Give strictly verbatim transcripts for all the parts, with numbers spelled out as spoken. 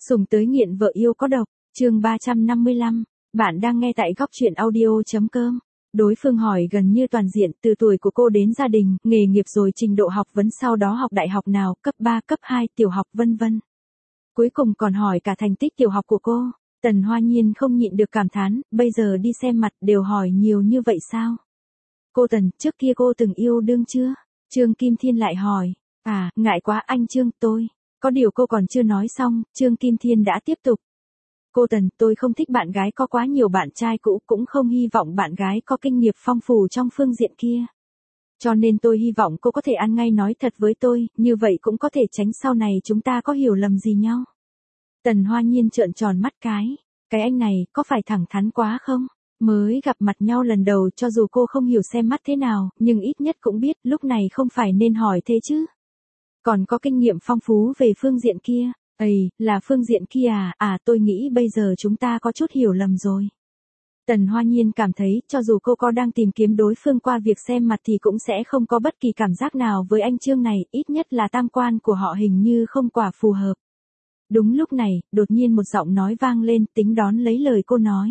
Sùng tới nghiện vợ yêu có độc, chương ba trăm năm mươi lăm, bạn đang nghe tại góc truyện audio.com. Đối phương hỏi gần như toàn diện, từ tuổi của cô đến gia đình, nghề nghiệp rồi trình độ học vấn sau đó học đại học nào, cấp ba, cấp hai, tiểu học vân vân. Cuối cùng còn hỏi cả thành tích tiểu học của cô. Tần Hoa Nhiên không nhịn được cảm thán, bây giờ đi xem mặt đều hỏi nhiều như vậy sao? Cô Tần, trước kia cô từng yêu đương chưa? Trương Kim Thiên lại hỏi. À, ngại quá anh Trương, tôi. Có điều cô còn chưa nói xong, Trương Kim Thiên đã tiếp tục. Cô Tần, tôi không thích bạn gái có quá nhiều bạn trai cũ, cũng không hy vọng bạn gái có kinh nghiệm phong phú trong phương diện kia. Cho nên tôi hy vọng cô có thể ăn ngay nói thật với tôi, như vậy cũng có thể tránh sau này chúng ta có hiểu lầm gì nhau. Tần Hoa Nhiên trợn tròn mắt cái. Cái anh này, có phải thẳng thắn quá không? Mới gặp mặt nhau lần đầu, cho dù cô không hiểu xem mắt thế nào, nhưng ít nhất cũng biết lúc này không phải nên hỏi thế chứ. Còn có kinh nghiệm phong phú về phương diện kia. Ây, là phương diện kia à, à tôi nghĩ bây giờ chúng ta có chút hiểu lầm rồi. Tần Hoa Nhiên cảm thấy, cho dù cô có đang tìm kiếm đối phương qua việc xem mặt thì cũng sẽ không có bất kỳ cảm giác nào với anh Trương này, ít nhất là tam quan của họ hình như không quả phù hợp. Đúng lúc này, đột nhiên một giọng nói vang lên, tính đón lấy lời cô nói.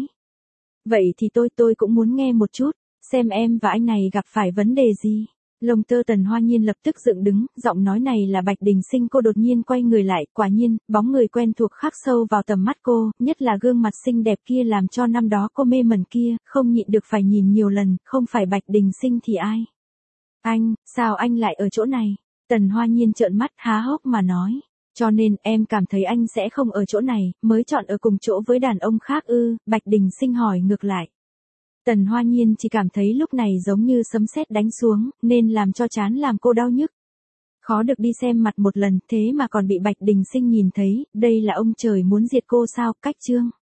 Vậy thì tôi tôi cũng muốn nghe một chút, xem em và anh này gặp phải vấn đề gì. Lông tơ Tần Hoa Nhiên lập tức dựng đứng, giọng nói này là Bạch Đình Sinh. Cô đột nhiên quay người lại, quả nhiên, bóng người quen thuộc khắc sâu vào tầm mắt cô, nhất là gương mặt xinh đẹp kia làm cho năm đó cô mê mẩn kia, không nhịn được phải nhìn nhiều lần, không phải Bạch Đình Sinh thì ai? Anh, sao anh lại ở chỗ này? Tần Hoa Nhiên trợn mắt há hốc mà nói. Cho nên em cảm thấy anh sẽ không ở chỗ này, mới chọn ở cùng chỗ với đàn ông khác ư? Bạch Đình Sinh hỏi ngược lại. Tần Hoa Nhiên chỉ cảm thấy lúc này giống như sấm sét đánh xuống, nên làm cho trán làm cô đau nhức. Khó được đi xem mặt một lần, thế mà còn bị Bạch Đình Sinh nhìn thấy, đây là ông trời muốn diệt cô sao? Cách Trương